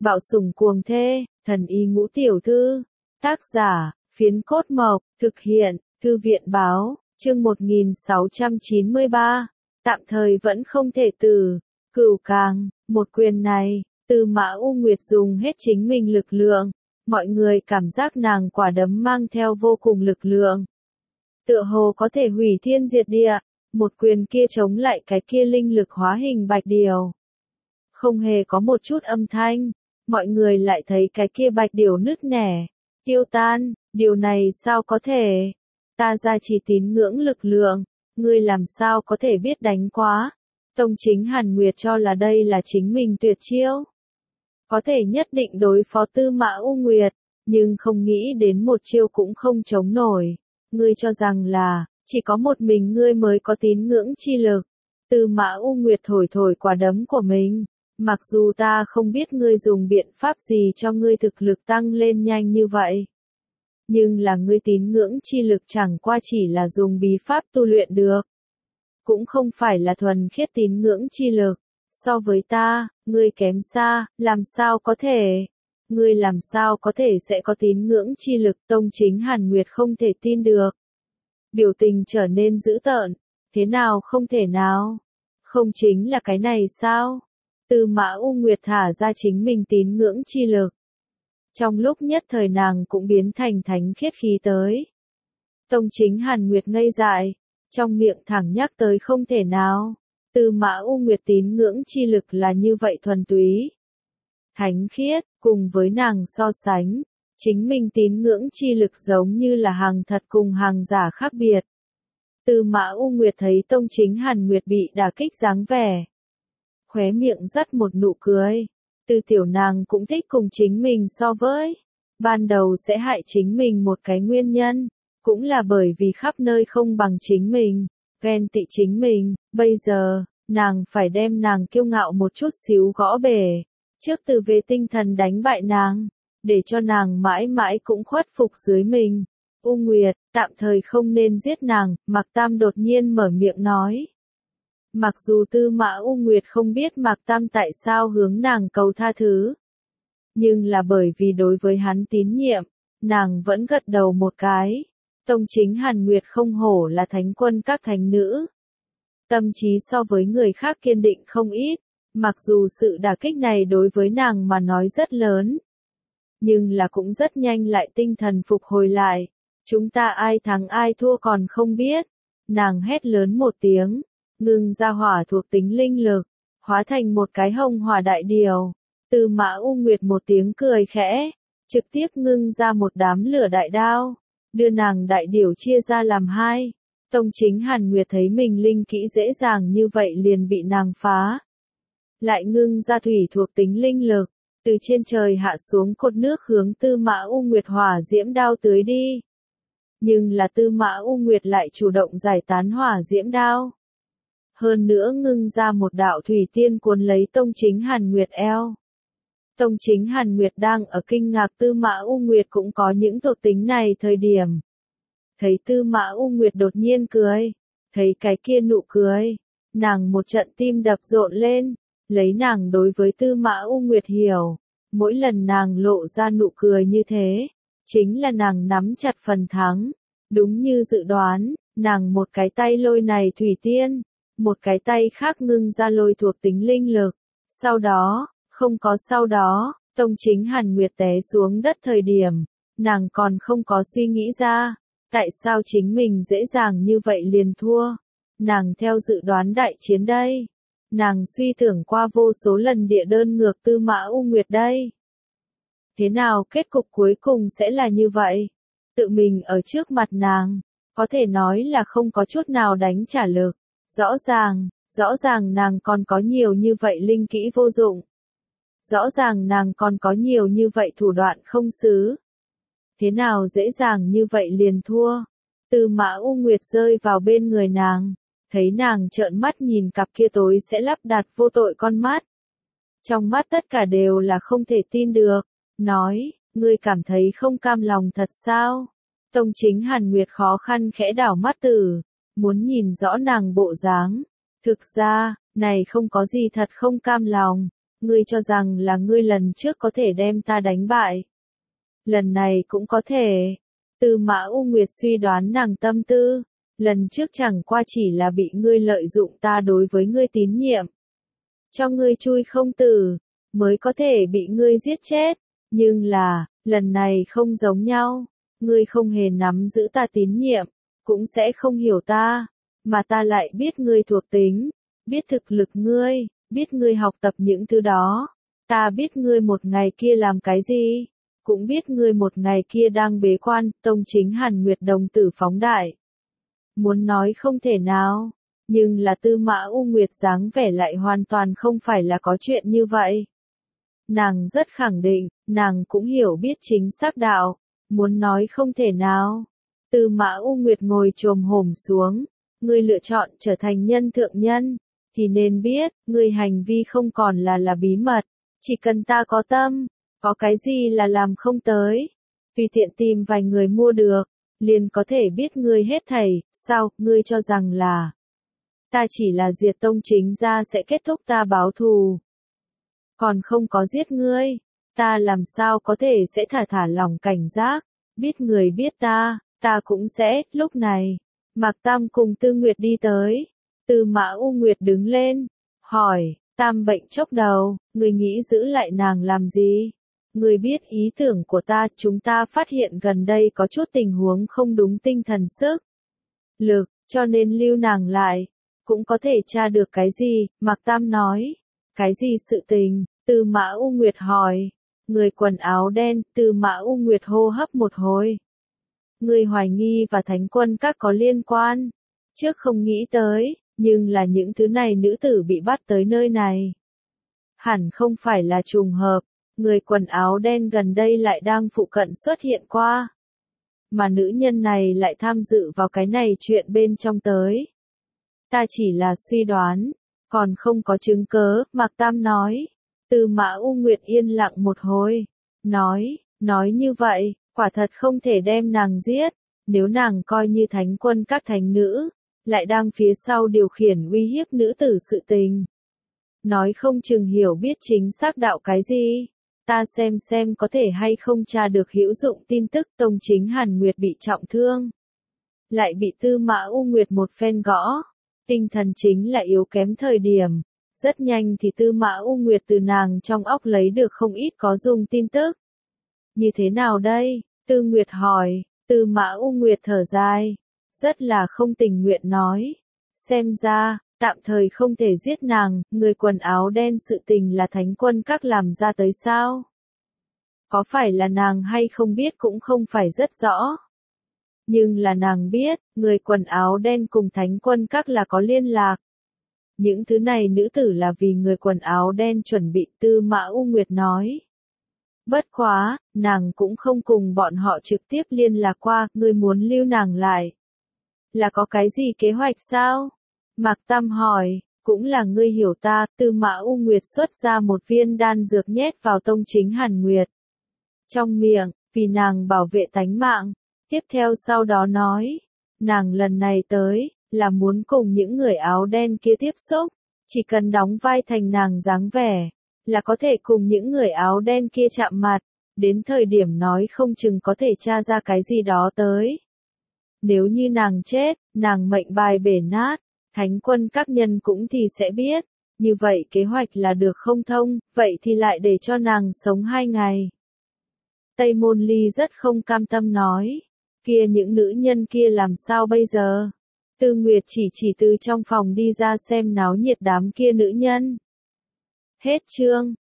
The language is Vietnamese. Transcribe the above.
Bạo sủng cuồng thê, thần y ngũ tiểu thư. Tác giả, Phiến Cốt Mộc, thực hiện, Thư viện báo, chương 1693. Tạm thời vẫn không thể từ. Cửu càng, một quyền này, Tư Mã U Nguyệt dùng hết chính mình lực lượng. Mọi người cảm giác nàng quả đấm mang theo vô cùng lực lượng. Tựa hồ có thể hủy thiên diệt địa, một quyền kia chống lại cái kia linh lực hóa hình bạch điểu. Không hề có một chút âm thanh, mọi người lại thấy cái kia bạch điểu nứt nẻ, tiêu tan, điều này sao có thể? Ta ra chỉ tín ngưỡng lực lượng, ngươi làm sao có thể biết đánh quá? Tông chính Hàn Nguyệt cho là đây là chính mình tuyệt chiêu. Có thể nhất định đối phó Tư Mã U Nguyệt, nhưng không nghĩ đến một chiêu cũng không chống nổi. Ngươi cho rằng là, chỉ có một mình ngươi mới có tín ngưỡng chi lực. Tư Mã U Nguyệt thổi thổi quả đấm của mình. Mặc dù ta không biết ngươi dùng biện pháp gì cho ngươi thực lực tăng lên nhanh như vậy. Nhưng là ngươi tín ngưỡng chi lực chẳng qua chỉ là dùng bí pháp tu luyện được. Cũng không phải là thuần khiết tín ngưỡng chi lực. So với ta, ngươi kém xa, làm sao có thể? Ngươi làm sao có thể sẽ có tín ngưỡng chi lực? Tông chính Hàn Nguyệt không thể tin được. Biểu tình trở nên dữ tợn. Thế nào không thể nào? Không chính là cái này sao? Tư Mã U Nguyệt thả ra chính mình tín ngưỡng chi lực. Trong lúc nhất thời nàng cũng biến thành thánh khiết khí tới. Tông chính Hàn Nguyệt ngây dại, trong miệng thẳng nhắc tới không thể nào. Tư Mã U Nguyệt tín ngưỡng chi lực là như vậy thuần túy. Thánh khiết, cùng với nàng so sánh, chính mình tín ngưỡng chi lực giống như là hàng thật cùng hàng giả khác biệt. Tư Mã U Nguyệt thấy Tông chính Hàn Nguyệt bị đả kích dáng vẻ. Khóe miệng dắt một nụ cười. Tư tiểu nàng cũng thích cùng chính mình so với. Ban đầu sẽ hại chính mình một cái nguyên nhân. Cũng là bởi vì khắp nơi không bằng chính mình. Ghen tị chính mình. Bây giờ, nàng phải đem nàng kiêu ngạo một chút xíu gõ bể. Trước từ về tinh thần đánh bại nàng. Để cho nàng mãi mãi cũng khuất phục dưới mình. U Nguyệt, tạm thời không nên giết nàng. Mạc Tam đột nhiên mở miệng nói. Mặc dù Tư Mã U Nguyệt không biết Mạc Tam tại sao hướng nàng cầu tha thứ. Nhưng là bởi vì đối với hắn tín nhiệm, nàng vẫn gật đầu một cái. Tông chính Hàn Nguyệt không hổ là thánh quân các thánh nữ. Tâm trí so với người khác kiên định không ít, mặc dù sự đả kích này đối với nàng mà nói rất lớn. Nhưng là cũng rất nhanh lại tinh thần phục hồi lại. Chúng ta ai thắng ai thua còn không biết. Nàng hét lớn một tiếng. Ngưng ra hỏa thuộc tính linh lực, hóa thành một cái hồng hỏa đại điều. Tư Mã U Nguyệt một tiếng cười khẽ, trực tiếp ngưng ra một đám lửa đại đao, đưa nàng đại điểu chia ra làm hai. Tông chính Hàn Nguyệt thấy mình linh kỹ dễ dàng như vậy liền bị nàng phá. Lại ngưng ra thủy thuộc tính linh lực, từ trên trời hạ xuống cột nước hướng Tư Mã U Nguyệt hỏa diễm đao tưới đi. Nhưng là Tư Mã U Nguyệt lại chủ động giải tán hỏa diễm đao. Hơn nữa ngưng ra một đạo thủy tiên cuốn lấy Tông chính Hàn Nguyệt eo. Tông chính Hàn Nguyệt đang ở kinh ngạc Tư Mã U Nguyệt cũng có những thuộc tính này thời điểm. Thấy Tư Mã U Nguyệt đột nhiên cười, thấy cái kia nụ cười, nàng một trận tim đập rộn lên, lấy nàng đối với Tư Mã U Nguyệt hiểu, mỗi lần nàng lộ ra nụ cười như thế, chính là nàng nắm chặt phần thắng, đúng như dự đoán, nàng một cái tay lôi này thủy tiên. Một cái tay khác ngưng ra lôi thuộc tính linh lực. Sau đó, không có sau đó, Tông chính Hàn Nguyệt té xuống đất thời điểm, nàng còn không có suy nghĩ ra, tại sao chính mình dễ dàng như vậy liền thua. Nàng theo dự đoán đại chiến đây. Nàng suy tưởng qua vô số lần địa đơn ngược Tư Mã U Nguyệt đây. Thế nào kết cục cuối cùng sẽ là như vậy? Tự mình ở trước mặt nàng, có thể nói là không có chút nào đánh trả lực. Rõ ràng nàng còn có nhiều như vậy linh kỹ vô dụng. Rõ ràng nàng còn có nhiều như vậy thủ đoạn không xứ. Thế nào dễ dàng như vậy liền thua. Tư Mã U Nguyệt rơi vào bên người nàng, thấy nàng trợn mắt nhìn cặp kia tối sẽ lắp đặt vô tội con mắt. Trong mắt tất cả đều là không thể tin được, nói, ngươi cảm thấy không cam lòng thật sao? Tông chính Hàn Nguyệt khó khăn khẽ đảo mắt tử. Muốn nhìn rõ nàng bộ dáng. Thực ra, này không có gì thật không cam lòng. Ngươi cho rằng là ngươi lần trước có thể đem ta đánh bại. Lần này cũng có thể. Tư Mã U Nguyệt suy đoán nàng tâm tư. Lần trước chẳng qua chỉ là bị ngươi lợi dụng ta đối với ngươi tín nhiệm. Cho ngươi chui không tử, mới có thể bị ngươi giết chết. Nhưng là, lần này không giống nhau. Ngươi không hề nắm giữ ta tín nhiệm, cũng sẽ không hiểu ta. Mà ta lại biết ngươi thuộc tính, biết thực lực ngươi, biết ngươi học tập những thứ đó. Ta biết ngươi một ngày kia làm cái gì, cũng biết ngươi một ngày kia đang bế quan, tông chính Hàn Nguyệt đồng tử phóng đại. Muốn nói không thể nào, nhưng là Tư Mã U Nguyệt dáng vẻ lại hoàn toàn không phải là có chuyện như vậy. Nàng rất khẳng định, nàng cũng hiểu biết chính xác đạo, muốn nói không thể nào. Tư Mã U Nguyệt ngồi chồm hổm xuống, ngươi lựa chọn trở thành nhân thượng nhân, thì nên biết, ngươi hành vi không còn là bí mật, chỉ cần ta có tâm, có cái gì là làm không tới, tùy tiện tìm vài người mua được, liền có thể biết ngươi hết thảy. Sao, ngươi cho rằng là ta chỉ là diệt tông chính gia sẽ kết thúc ta báo thù, còn không có giết ngươi, ta làm sao có thể sẽ thả lòng cảnh giác, biết người biết ta cũng sẽ. Lúc này, Mạc Tam cùng Tư Nguyệt đi tới. Tư Mã U Nguyệt đứng lên, hỏi, Tam bệnh chốc đầu, người nghĩ giữ lại nàng làm gì? Người biết ý tưởng của ta, chúng ta phát hiện gần đây có chút tình huống không đúng tinh thần sức lực, cho nên lưu nàng lại, cũng có thể tra được cái gì, Mạc Tam nói. Cái gì sự tình? Tư Mã U Nguyệt hỏi. Người quần áo đen, Tư Mã U Nguyệt hô hấp một hồi. Người hoài nghi và Thánh Quân Các có liên quan. Trước không nghĩ tới, nhưng là những thứ này nữ tử bị bắt tới nơi này. Hẳn không phải là trùng hợp, người quần áo đen gần đây lại đang phụ cận xuất hiện qua. Mà nữ nhân này lại tham dự vào cái này chuyện bên trong tới. Ta chỉ là suy đoán, còn không có chứng cớ, Mạc Tam nói. Tư Mã U Nguyệt yên lặng một hồi, nói như vậy, quả thật không thể đem nàng giết, nếu nàng coi như Thánh Quân Các thánh nữ, lại đang phía sau điều khiển uy hiếp nữ tử sự tình. Nói không chừng hiểu biết chính xác đạo cái gì, ta xem có thể hay không tra được hữu dụng tin tức tông chính Hàn Nguyệt bị trọng thương. Lại bị Tư Mã U Nguyệt một phen gõ, tinh thần chính là yếu kém thời điểm. Rất nhanh thì Tư Mã U Nguyệt từ nàng trong óc lấy được không ít có dùng tin tức. Như thế nào đây? Tư Nguyệt hỏi. Tư Mã U Nguyệt thở dài, rất là không tình nguyện nói. Xem ra, tạm thời không thể giết nàng, người quần áo đen sự tình là Thánh Quân Các làm ra tới sao? Có phải là nàng hay không biết cũng không phải rất rõ. Nhưng là nàng biết, người quần áo đen cùng Thánh Quân Các là có liên lạc. Những thứ này nữ tử là vì người quần áo đen chuẩn bị, Tư Mã U Nguyệt nói. Bất quá, nàng cũng không cùng bọn họ trực tiếp liên lạc qua, ngươi muốn lưu nàng lại. Là có cái gì kế hoạch sao? Mạc Tam hỏi, cũng là ngươi hiểu ta, Tư Mã U Nguyệt xuất ra một viên đan dược nhét vào tông chính Hàn Nguyệt. Trong miệng, vì nàng bảo vệ tánh mạng. Tiếp theo sau đó nói, nàng lần này tới, là muốn cùng những người áo đen kia tiếp xúc, chỉ cần đóng vai thành nàng dáng vẻ, là có thể cùng những người áo đen kia chạm mặt, đến thời điểm nói không chừng có thể tra ra cái gì đó tới. Nếu như nàng chết, nàng mệnh bài bể nát, Thánh Quân Các nhân cũng thì sẽ biết, như vậy kế hoạch là được không thông, vậy thì lại để cho nàng sống 2 ngày. Tây Môn Ly rất không cam tâm nói, kia những nữ nhân kia làm sao bây giờ? Tư Nguyệt chỉ từ trong phòng đi ra xem náo nhiệt đám kia nữ nhân. Hết chương.